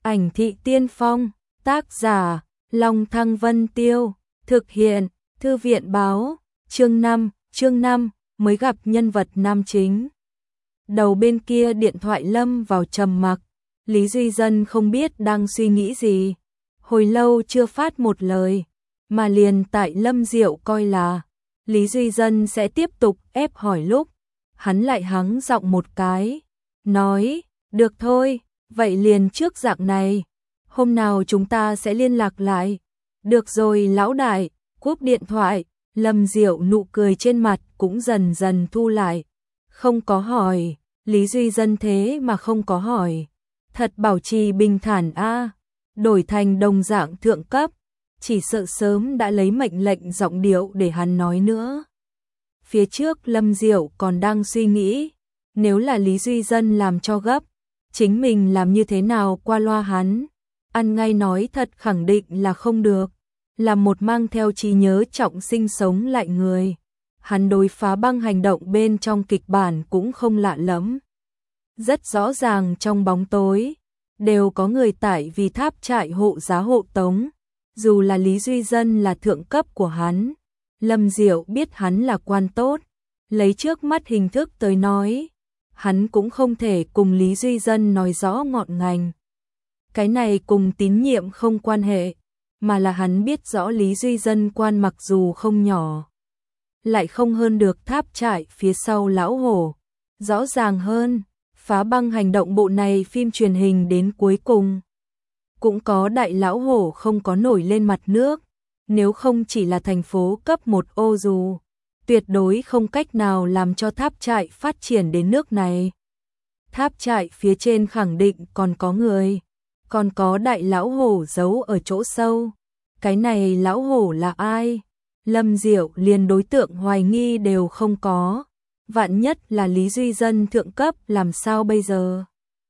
Ảnh thị tiên phong, tác giả, Long Thăng Vân Tiêu, thực hiện, Thư viện báo, chương 5, mới gặp nhân vật nam chính. Đầu bên kia điện thoại lâm vào trầm mặc, Lý Duy Dân không biết đang suy nghĩ gì. Hồi lâu chưa phát một lời, mà liền tại Lâm Diệu coi là Lý Duy Dân sẽ tiếp tục ép hỏi lúc, hắn lại hắng giọng một cái, nói, được thôi, vậy liền trước dạng này, hôm nào chúng ta sẽ liên lạc lại. Được rồi lão đại, cúp điện thoại, Lâm Diệu nụ cười trên mặt cũng dần dần thu lại. Không có hỏi, Lý Duy Dân thế mà không có hỏi. Thật bảo trì bình thản a, đổi thành đồng dạng thượng cấp, chỉ sợ sớm đã lấy mệnh lệnh giọng điệu để hắn nói nữa. Phía trước Lâm Diệu còn đang suy nghĩ, nếu là Lý Duy Dân làm cho gấp, chính mình làm như thế nào qua loa hắn. Ăn ngay nói thật khẳng định là không được, là một mang theo trí nhớ trọng sinh sống lại người. Hắn đối Phá Băng hành động bên trong kịch bản cũng không lạ lắm. Rất rõ ràng trong bóng tối, đều có người tại vì tháp trại hộ giá hộ tống. Dù là Lý Duy Dân là thượng cấp của hắn, Lâm Diệu biết hắn là quan tốt, lấy trước mắt hình thức tới nói, hắn cũng không thể cùng Lý Duy Dân nói rõ ngọn ngành. Cái này cùng tín nhiệm không quan hệ, mà là hắn biết rõ Lý Duy Dân quan mặc dù không nhỏ, lại không hơn được tháp trại phía sau lão hổ. Rõ ràng hơn, Phá Băng hành động bộ này phim truyền hình đến cuối cùng cũng có đại lão hổ không có nổi lên mặt nước, nếu không chỉ là thành phố cấp 1 ô dù, tuyệt đối không cách nào làm cho tháp trại phát triển đến nước này. Tháp trại phía trên khẳng định còn có người, còn có đại lão hổ giấu ở chỗ sâu. Cái này lão hổ là ai? Lâm Diệu liền đối tượng hoài nghi đều không có. Vạn nhất là Lý Duy Dân thượng cấp làm sao bây giờ?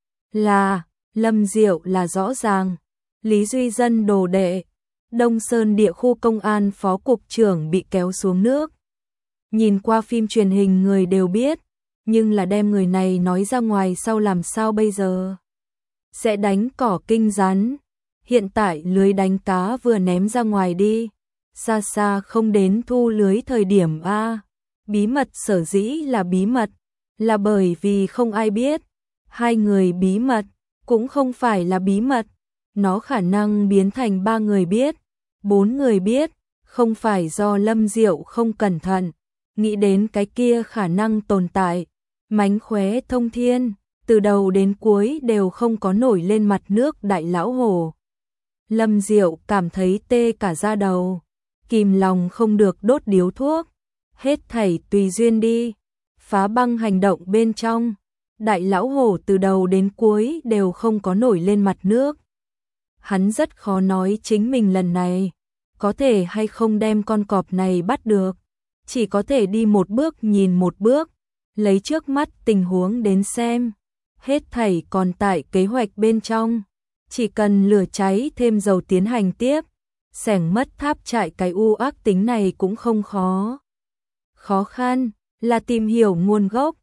Lâm Diệu là rõ ràng. Lý Duy Dân đồ đệ, Đông Sơn địa khu công an phó cục trưởng bị kéo xuống nước. Nhìn qua phim truyền hình người đều biết, nhưng là đem người này nói ra ngoài sau làm sao bây giờ? Sẽ đánh cỏ kinh rắn. Hiện tại lưới đánh cá vừa ném ra ngoài đi, xa xa không đến thu lưới thời điểm a. Bí mật sở dĩ là bí mật, là bởi vì không ai biết. Hai người bí mật, cũng không phải là bí mật. Nó khả năng biến thành 3 người biết, 4 người biết, không phải do Lâm Diệu không cẩn thận, nghĩ đến cái kia khả năng tồn tại. Mánh khóe thông thiên, từ đầu đến cuối đều không có nổi lên mặt nước đại lão hổ. Lâm Diệu cảm thấy tê cả da đầu, kìm lòng không được đốt điếu thuốc. Hết thảy tùy duyên đi. Phá Băng hành động bên trong, đại lão hổ từ đầu đến cuối đều không có nổi lên mặt nước. Hắn rất khó nói chính mình lần này có thể hay không đem con cọp này bắt được, chỉ có thể đi một bước nhìn một bước, lấy trước mắt tình huống đến xem. Hết thảy còn tại kế hoạch bên trong, chỉ cần lửa cháy thêm dầu tiến hành tiếp, xẻng mất tháp trại cái u ác tính này cũng không khó. Khó khăn là tìm hiểu nguồn gốc.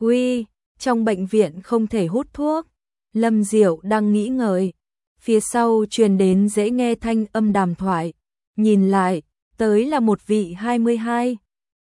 Trong bệnh viện không thể hút thuốc. Lâm Diệu đang nghĩ ngợi, phía sau truyền đến dễ nghe thanh âm đàm thoại. Nhìn lại, tới là một vị 22,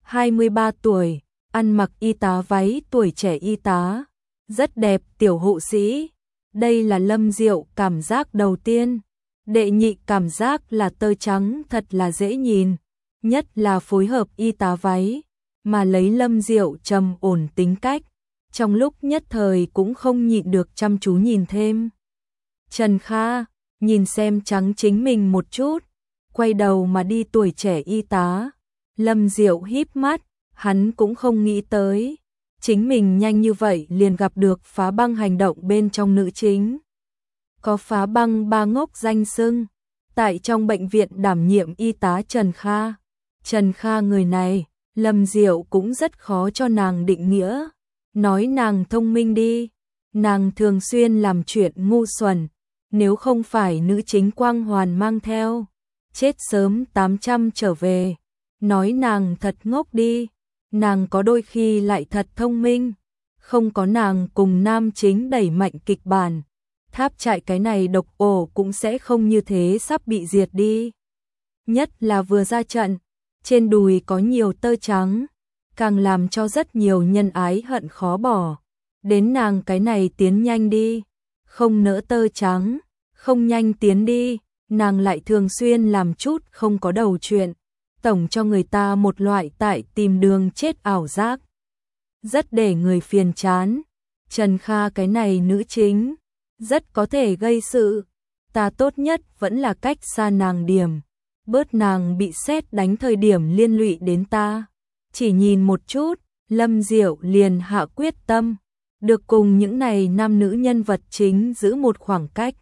23 tuổi, ăn mặc y tá váy tuổi trẻ y tá, rất đẹp tiểu hộ sĩ. Đây là Lâm Diệu cảm giác đầu tiên. Đệ nhị cảm giác là tơ trắng thật là dễ nhìn, nhất là phối hợp y tá váy, mà lấy Lâm Diệu trầm ổn tính cách, trong lúc nhất thời cũng không nhịn được chăm chú nhìn thêm. Trần Kha, nhìn xem trắng chính mình một chút, quay đầu mà đi tuổi trẻ y tá. Lâm Diệu híp mắt, hắn cũng không nghĩ tới, chính mình nhanh như vậy liền gặp được Phá Băng hành động bên trong nữ chính. Có Phá Băng ba ngốc danh xưng, tại trong bệnh viện đảm nhiệm y tá Trần Kha. Trần Kha người này, Lâm Diệu cũng rất khó cho nàng định nghĩa. Nói nàng thông minh đi, nàng thường xuyên làm chuyện ngu xuẩn, nếu không phải nữ chính quang hoàn mang theo, chết sớm 800 trở về. Nói nàng thật ngốc đi, nàng có đôi khi lại thật thông minh. Không có nàng cùng nam chính đẩy mạnh kịch bản, tháp trại cái này độc ổ cũng sẽ không như thế sắp bị diệt đi. Nhất là vừa ra trận, trên đùi có nhiều tơ trắng, càng làm cho rất nhiều nhân ái hận khó bỏ. Đến nàng cái này tiến nhanh đi, không nỡ tơ trắng, không nhanh tiến đi, nàng lại thường xuyên làm chút không có đầu chuyện, tổng cho người ta một loại tại tìm đường chết ảo giác. Rất để người phiền chán. Trần Kha cái này nữ chính, rất có thể gây sự, ta tốt nhất vẫn là cách xa nàng điểm, bớt nàng bị sét đánh thời điểm liên lụy đến ta. Chỉ nhìn một chút, Lâm Diệu liền hạ quyết tâm, được cùng những này nam nữ nhân vật chính giữ một khoảng cách.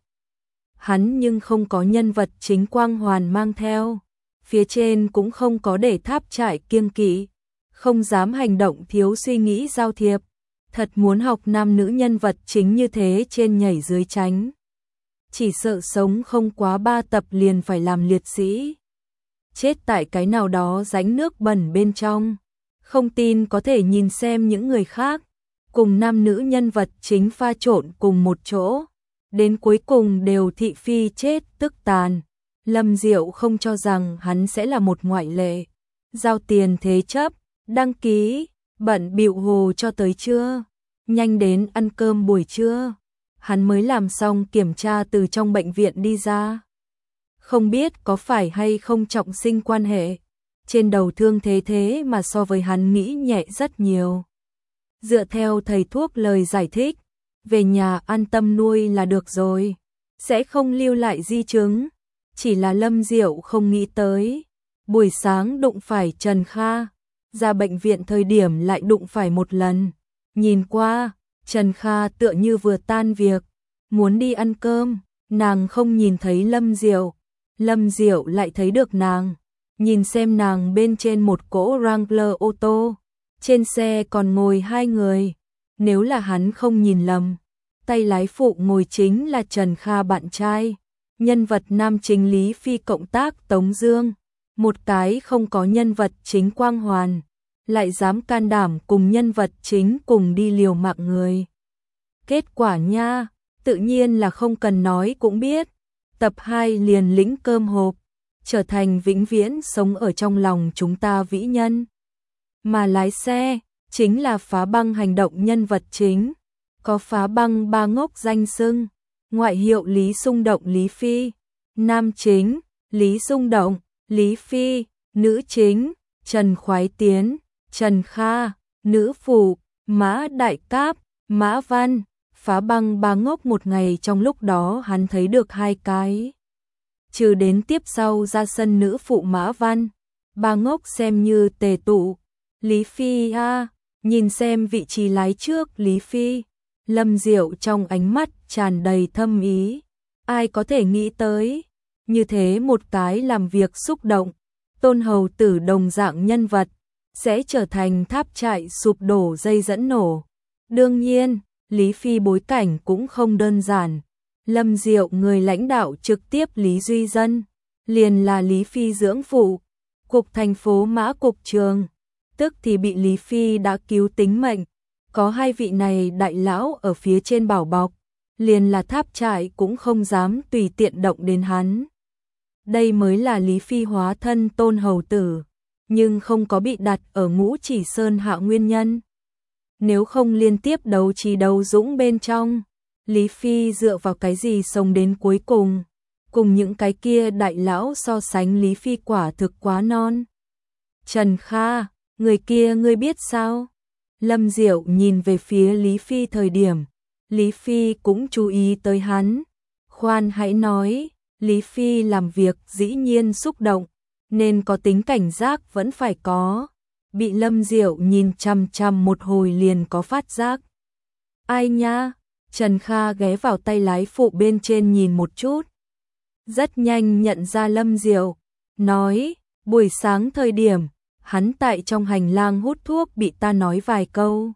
Hắn nhưng không có nhân vật chính quang hoàn mang theo, phía trên cũng không có để tháp trại kiêng kỵ, không dám hành động thiếu suy nghĩ giao thiệp. Thật muốn học nam nữ nhân vật chính như thế trên nhảy dưới tránh. Chỉ sợ sống không quá 3 tập liền phải làm liệt sĩ. Chết tại cái nào đó rãnh nước bẩn bên trong. Không tin có thể nhìn xem những người khác, cùng nam nữ nhân vật chính pha trộn cùng một chỗ. Đến cuối cùng đều thị phi chết tức tàn. Lâm Diệu không cho rằng hắn sẽ là một ngoại lệ. Giao tiền thế chấp, đăng ký, bận bịu hồ cho tới trưa. Nhanh đến ăn cơm buổi trưa. Hắn mới làm xong kiểm tra từ trong bệnh viện đi ra. Không biết có phải hay không trọng sinh quan hệ. Trên đầu thương thế mà so với hắn nghĩ nhẹ rất nhiều. Dựa theo thầy thuốc lời giải thích, về nhà an tâm nuôi là được rồi, sẽ không lưu lại di chứng. Chỉ là Lâm Diệu không nghĩ tới, buổi sáng đụng phải Trần Kha, ra bệnh viện thời điểm lại đụng phải một lần. Nhìn qua, Trần Kha tựa như vừa tan việc, muốn đi ăn cơm, nàng không nhìn thấy Lâm Diệu. Lâm Diệu lại thấy được nàng, nhìn xem nàng bên trên một cỗ Wrangler ô tô, trên xe còn ngồi 2 người. Nếu là hắn không nhìn lầm, tay lái phụ ngồi chính là Trần Kha bạn trai, nhân vật nam chính Lý Phi cộng tác Tống Dương, một cái không có nhân vật chính quang hoàn, lại dám can đảm cùng nhân vật chính cùng đi liều mạng người. Kết quả nha, tự nhiên là không cần nói cũng biết, tập 2 liền lĩnh cơm hộp, trở thành vĩnh viễn sống ở trong lòng chúng ta vĩ nhân. Mà lái xe, chính là Phá Băng hành động nhân vật chính, có Phá Băng 3 ngốc danh xưng, ngoại hiệu Lý Xung Động Lý Phi, nam chính, Lý Xung Động, Lý Phi, nữ chính, Trần Khoái Tiến, Trần Kha, nữ phụ, Mã Đại Cáp, Mã Văn. Phá Băng 3 ngốc một ngày trong lúc đó hắn thấy được 2 cái. Trừ đến tiếp sau ra sân nữ phụ Mã Văn, 3 ngốc xem như tề tụ. Lý Phi nhìn xem vị trí lái trước Lý Phi, Lâm Diệu trong ánh mắt tràn đầy thâm ý. Ai có thể nghĩ tới, như thế một cái làm việc xúc động, Tôn Hầu Tử đồng dạng nhân vật, sẽ trở thành tháp trại sụp đổ dây dẫn nổ. Đương nhiên, Lý Phi bối cảnh cũng không đơn giản. Lâm Diệu người lãnh đạo trực tiếp Lý Duy Dân, liền là Lý Phi dưỡng phụ, cục thành phố Mã cục trường, tức thì bị Lý Phi đã cứu tính mệnh. Có 2 vị này đại lão ở phía trên bảo bọc, liền là tháp trại cũng không dám tùy tiện động đến hắn. Đây mới là Lý Phi hóa thân Tôn Hầu Tử, nhưng không có bị đặt ở Ngũ Chỉ Sơn hạ nguyên nhân. Nếu không liên tiếp đấu trí đấu dũng bên trong, Lý Phi dựa vào cái gì sống đến cuối cùng, cùng những cái kia đại lão so sánh Lý Phi quả thực quá non. Trần Kha, người kia ngươi biết sao? Lâm Diệu nhìn về phía Lý Phi thời điểm, Lý Phi cũng chú ý tới hắn. Khoan hãy nói, Lý Phi làm việc dĩ nhiên xúc động, nên có tính cảnh giác vẫn phải có. Bị Lâm Diệu nhìn chằm chằm một hồi liền có phát giác. Ai nha? Trần Kha ghé vào tay lái phụ bên trên nhìn một chút. Rất nhanh nhận ra Lâm Diệu, nói, buổi sáng thời điểm, hắn tại trong hành lang hút thuốc bị ta nói vài câu.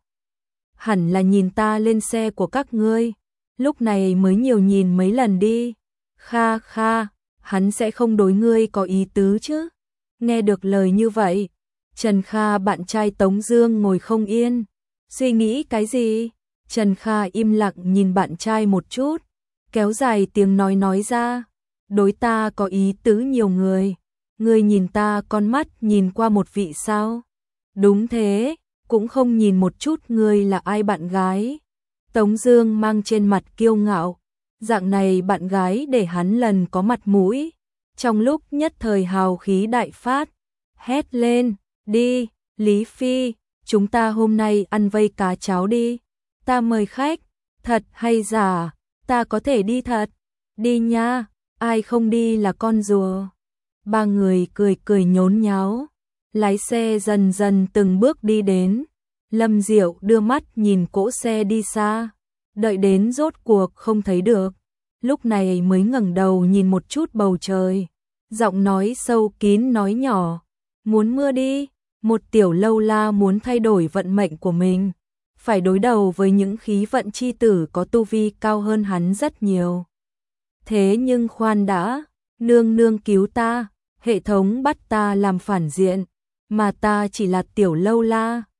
Hẳn là nhìn ta lên xe của các ngươi, lúc này mới nhiều nhìn mấy lần đi. Kha Kha, hắn sẽ không đối ngươi có ý tứ chứ? Nghe được lời như vậy, Trần Kha bạn trai Tống Dương ngồi không yên, suy nghĩ cái gì? Trần Kha im lặng nhìn bạn trai một chút, kéo dài tiếng nói ra, đối ta có ý tứ nhiều người, ngươi nhìn ta con mắt nhìn qua một vị sao? Đúng thế, cũng không nhìn một chút ngươi là ai bạn gái. Tống Dương mang trên mặt kiêu ngạo, dạng này bạn gái để hắn lần có mặt mũi. Trong lúc nhất thời hào khí đại phát, hét lên, đi, Lý Phi, chúng ta hôm nay ăn vây cá cháo đi. Ta mời khách, thật hay giả, ta có thể đi thật, đi nha, ai không đi là con rùa. Ba người cười cười nhốn nháo, lái xe dần dần từng bước đi đến. Lâm Diệu đưa mắt nhìn cỗ xe đi xa, đợi đến rốt cuộc không thấy được, lúc này mới ngẩng đầu nhìn một chút bầu trời, giọng nói sâu kín nói nhỏ, muốn mưa đi, một tiểu lâu la muốn thay đổi vận mệnh của mình, phải đối đầu với những khí vận chi tử có tu vi cao hơn hắn rất nhiều. Thế nhưng khoan đã, nương nương cứu ta, hệ thống bắt ta làm phản diện, mà ta chỉ là tiểu lâu la,